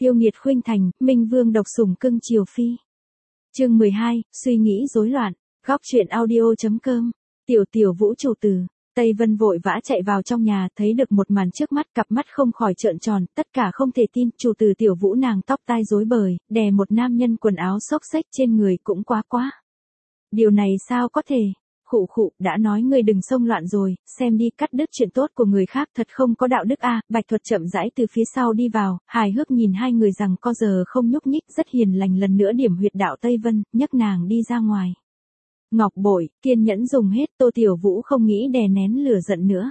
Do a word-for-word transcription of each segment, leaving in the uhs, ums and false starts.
yêu nghiệt khuynh thành, minh vương độc sủng cưng chiều phi. Chương mười hai, suy nghĩ rối loạn, góc truyện audio.com, tiểu tiểu vũ chủ từ. Tây Vân vội vã chạy vào trong nhà, thấy được một màn trước mắt, cặp mắt không khỏi trợn tròn, tất cả không thể tin, chủ từ tiểu vũ nàng tóc tai rối bời, đè một nam nhân quần áo xốc xếch trên người cũng quá quá. Điều này sao có thể? Khụ khụ, đã nói ngươi đừng xông loạn rồi, xem đi, cắt đứt chuyện tốt của người khác thật không có đạo đức a. Bạch Thuật chậm rãi từ phía sau đi vào, hài hước nhìn hai người rằng co giờ không nhúc nhích, rất hiền lành lần nữa điểm huyệt đạo Tây Vân, nhấc nàng đi ra ngoài. Ngọc bội, kiên nhẫn dùng hết, Tô Tiểu Vũ không nghĩ đè nén lửa giận nữa.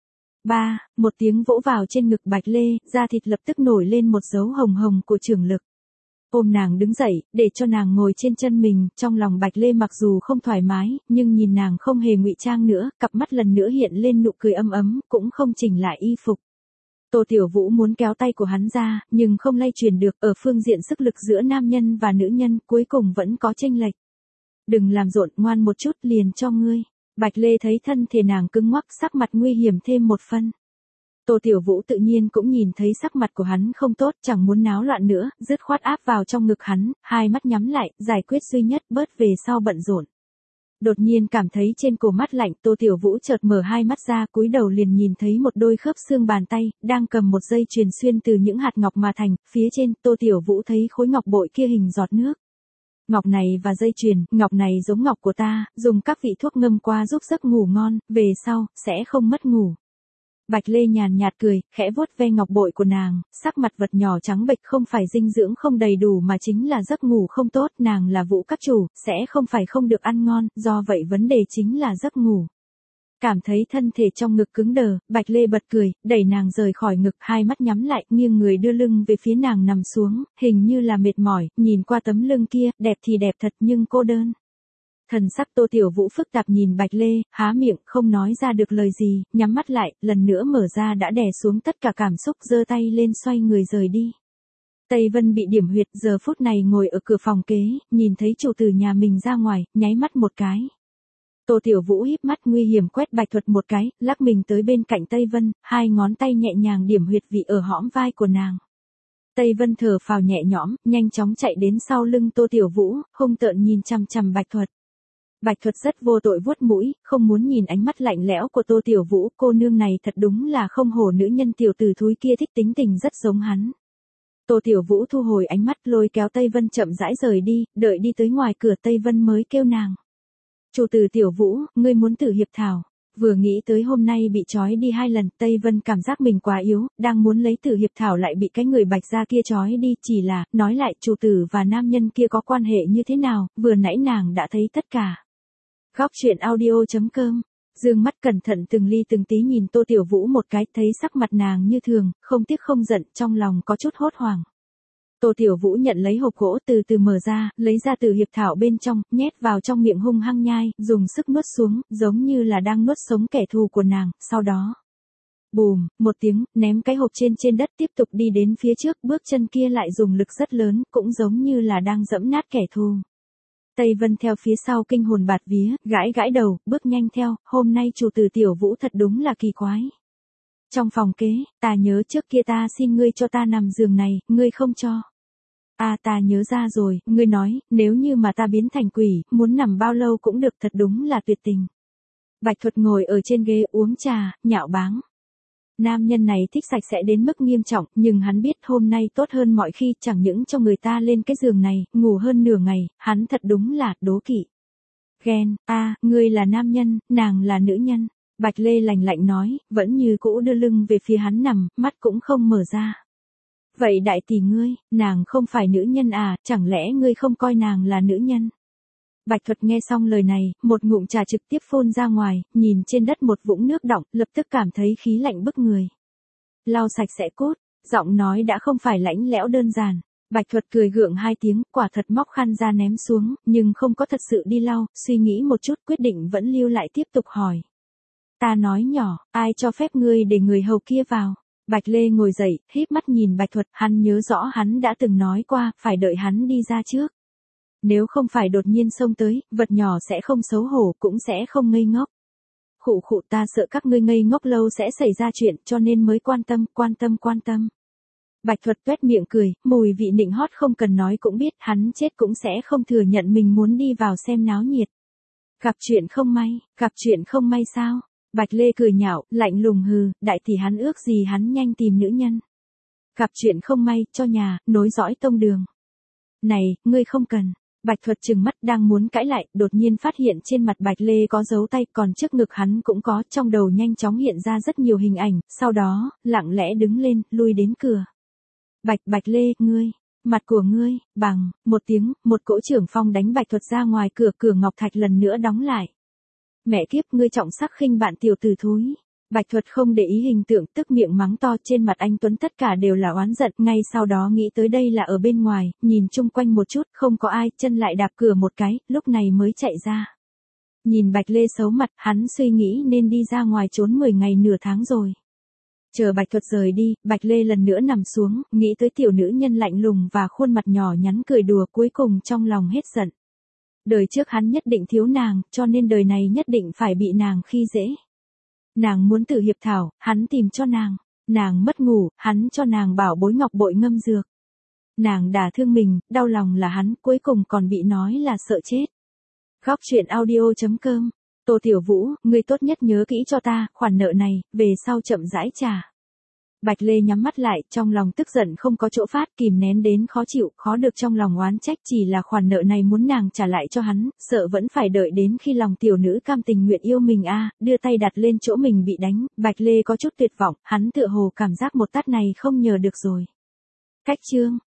Ba, một tiếng vỗ vào trên ngực Bạch Lê, da thịt lập tức nổi lên một dấu hồng hồng của trường lực. Ôm nàng đứng dậy, để cho nàng ngồi trên chân mình, trong lòng Bạch Lê mặc dù không thoải mái, nhưng nhìn nàng không hề ngụy trang nữa, cặp mắt lần nữa hiện lên nụ cười ấm ấm, cũng không chỉnh lại y phục. Tô Tiểu Vũ muốn kéo tay của hắn ra, nhưng không lay chuyển được, ở phương diện sức lực giữa nam nhân và nữ nhân, cuối cùng vẫn có chênh lệch. Đừng làm rộn, ngoan một chút liền cho ngươi. Bạch Lê thấy thân thể nàng cứng ngoắc, sắc mặt nguy hiểm thêm một phân. Tô Tiểu Vũ tự nhiên cũng nhìn thấy sắc mặt của hắn không tốt, chẳng muốn náo loạn nữa, dứt khoát áp vào trong ngực hắn, hai mắt nhắm lại, giải quyết duy nhất, bớt về sau bận rộn. Đột nhiên cảm thấy trên cổ mắt lạnh, Tô Tiểu Vũ chợt mở hai mắt ra, cúi đầu liền nhìn thấy một đôi khớp xương bàn tay, đang cầm một dây chuyền xuyên từ những hạt ngọc mà thành, phía trên, Tô Tiểu Vũ thấy khối ngọc bội kia hình giọt nước. Ngọc này và dây chuyền, ngọc này giống ngọc của ta, dùng các vị thuốc ngâm qua giúp giấc ngủ ngon, về sau, sẽ không mất ngủ. Bạch Lê nhàn nhạt cười, khẽ vuốt ve ngọc bội của nàng, sắc mặt vật nhỏ trắng bệch không phải dinh dưỡng không đầy đủ mà chính là giấc ngủ không tốt, nàng là Vũ các chủ, sẽ không phải không được ăn ngon, do vậy vấn đề chính là giấc ngủ. Cảm thấy thân thể trong ngực cứng đờ, Bạch Lê bật cười, đẩy nàng rời khỏi ngực, hai mắt nhắm lại, nghiêng người đưa lưng về phía nàng nằm xuống, hình như là mệt mỏi, nhìn qua tấm lưng kia, đẹp thì đẹp thật nhưng cô đơn. Thần sắc Tô Tiểu Vũ phức tạp nhìn Bạch Lê, há miệng, không nói ra được lời gì, nhắm mắt lại, lần nữa mở ra đã đè xuống tất cả cảm xúc, giơ tay lên xoay người rời đi. Tây Vân bị điểm huyệt, giờ phút này ngồi ở cửa phòng kế, nhìn thấy chủ tử nhà mình ra ngoài, nháy mắt một cái. Tô Tiểu Vũ híp mắt nguy hiểm quét Bạch Thuật một cái, lắc mình tới bên cạnh Tây Vân, hai ngón tay nhẹ nhàng điểm huyệt vị ở hõm vai của nàng. Tây Vân thở phào nhẹ nhõm, nhanh chóng chạy đến sau lưng Tô Tiểu Vũ, hung tợn nhìn chằm chằm Bạch Thuật. Bạch Thuật rất vô tội vuốt mũi, không muốn nhìn ánh mắt lạnh lẽo của Tô Tiểu Vũ, cô nương này thật đúng là không hổ nữ nhân tiểu tử thúi kia, thích tính tình rất giống hắn. Tô Tiểu Vũ thu hồi ánh mắt, lôi kéo Tây Vân chậm rãi rời đi, đợi đi tới ngoài cửa Tây Vân mới kêu nàng. Chủ tử Tiểu Vũ, ngươi muốn thử hiệp thảo. Vừa nghĩ tới hôm nay bị trói đi hai lần, Tây Vân cảm giác mình quá yếu, đang muốn lấy tử hiệp thảo lại bị cái người Bạch gia kia trói đi, chỉ là, nói lại chủ tử và nam nhân kia có quan hệ như thế nào, vừa nãy nàng đã thấy tất cả. Góc truyện audio.com, dương mắt cẩn thận từng ly từng tí nhìn Tô Tiểu Vũ một cái, thấy sắc mặt nàng như thường, không tiếc không giận, trong lòng có chút hốt hoảng. Tô Tiểu Vũ nhận lấy hộp gỗ từ từ mở ra, lấy ra từ hiệp thảo bên trong, nhét vào trong miệng hung hăng nhai, dùng sức nuốt xuống, giống như là đang nuốt sống kẻ thù của nàng, sau đó. Bùm, một tiếng, ném cái hộp trên trên đất, tiếp tục đi đến phía trước, bước chân kia lại dùng lực rất lớn, cũng giống như là đang giẫm nát kẻ thù. Tây Vân theo phía sau kinh hồn bạt vía, gãi gãi đầu, bước nhanh theo, hôm nay chủ tử Tiểu Vũ thật đúng là kỳ quái. Trong phòng kế, ta nhớ trước kia ta xin ngươi cho ta nằm giường này, ngươi không cho. À ta nhớ ra rồi, ngươi nói, nếu như mà ta biến thành quỷ, muốn nằm bao lâu cũng được, thật đúng là tuyệt tình. Bạch Thuật ngồi ở trên ghế uống trà, nhạo báng. Nam nhân này thích sạch sẽ đến mức nghiêm trọng, nhưng hắn biết hôm nay tốt hơn mọi khi, chẳng những cho người ta lên cái giường này, ngủ hơn nửa ngày, hắn thật đúng là đố kỵ. Ghen, a, à, ngươi là nam nhân, nàng là nữ nhân. Bạch Lê lạnh lạnh nói, vẫn như cũ đưa lưng về phía hắn nằm, mắt cũng không mở ra. Vậy đại tỷ ngươi, nàng không phải nữ nhân à, chẳng lẽ ngươi không coi nàng là nữ nhân? Bạch Thuật nghe xong lời này, một ngụm trà trực tiếp phun ra ngoài, nhìn trên đất một vũng nước đọng, lập tức cảm thấy khí lạnh bức người. Lau sạch sẽ cốt, giọng nói đã không phải lãnh lẽo đơn giản. Bạch Thuật cười gượng hai tiếng, quả thật móc khăn ra ném xuống, nhưng không có thật sự đi lau, suy nghĩ một chút quyết định vẫn lưu lại tiếp tục hỏi. Ta nói nhỏ, ai cho phép ngươi để người hầu kia vào? Bạch Lê ngồi dậy, híp mắt nhìn Bạch Thuật, hắn nhớ rõ hắn đã từng nói qua, phải đợi hắn đi ra trước. Nếu không phải đột nhiên xông tới, vật nhỏ sẽ không xấu hổ, cũng sẽ không ngây ngốc. Khụ khụ, ta sợ các ngươi ngây ngốc lâu sẽ xảy ra chuyện, cho nên mới quan tâm, quan tâm, quan tâm. Bạch Thuật tuét miệng cười, mùi vị nịnh hót không cần nói cũng biết, hắn chết cũng sẽ không thừa nhận mình muốn đi vào xem náo nhiệt. Gặp chuyện không may, gặp chuyện không may sao? Bạch Lê cười nhạo, lạnh lùng hừ, đại tỷ hắn ước gì hắn nhanh tìm nữ nhân. Gặp chuyện không may, cho nhà, nối dõi tông đường. Này, ngươi không cần. Bạch Thuật trừng mắt đang muốn cãi lại, đột nhiên phát hiện trên mặt Bạch Lê có dấu tay, còn trước ngực hắn cũng có, trong đầu nhanh chóng hiện ra rất nhiều hình ảnh, sau đó, lặng lẽ đứng lên, lui đến cửa. Bạch Bạch Lê, ngươi, mặt của ngươi, bằng, một tiếng, một cỗ trưởng phong đánh Bạch Thuật ra ngoài cửa, cửa ngọc thạch lần nữa đóng lại. Mẹ kiếp, ngươi trọng sắc khinh bạn tiểu tử thúi. Bạch Thuật không để ý hình tượng, tức miệng mắng to, trên mặt anh Tuấn tất cả đều là oán giận, ngay sau đó nghĩ tới đây là ở bên ngoài, nhìn chung quanh một chút, không có ai, chân lại đạp cửa một cái, lúc này mới chạy ra. Nhìn Bạch Lê xấu mặt, hắn suy nghĩ nên đi ra ngoài trốn mười ngày nửa tháng rồi. Chờ Bạch Thuật rời đi, Bạch Lê lần nữa nằm xuống, nghĩ tới tiểu nữ nhân lạnh lùng và khuôn mặt nhỏ nhắn cười đùa, cuối cùng trong lòng hết giận. Đời trước hắn nhất định thiếu nàng, cho nên đời này nhất định phải bị nàng khi dễ. Nàng muốn tử hiệp thảo, hắn tìm cho nàng. Nàng mất ngủ, hắn cho nàng bảo bối ngọc bội ngâm dược. Nàng đả thương mình, đau lòng là hắn, cuối cùng còn bị nói là sợ chết. Góc truyện audio chấm com. Tô Tiểu Vũ, ngươi tốt nhất nhớ kỹ cho ta, khoản nợ này, về sau chậm rãi trả. Bạch Lê nhắm mắt lại, trong lòng tức giận không có chỗ phát, kìm nén đến khó chịu, khó được trong lòng oán trách, chỉ là khoản nợ này muốn nàng trả lại cho hắn, sợ vẫn phải đợi đến khi lòng tiểu nữ cam tình nguyện yêu mình a, đưa tay đặt lên chỗ mình bị đánh, Bạch Lê có chút tuyệt vọng, hắn tựa hồ cảm giác một tát này không nhờ được rồi. Cách chương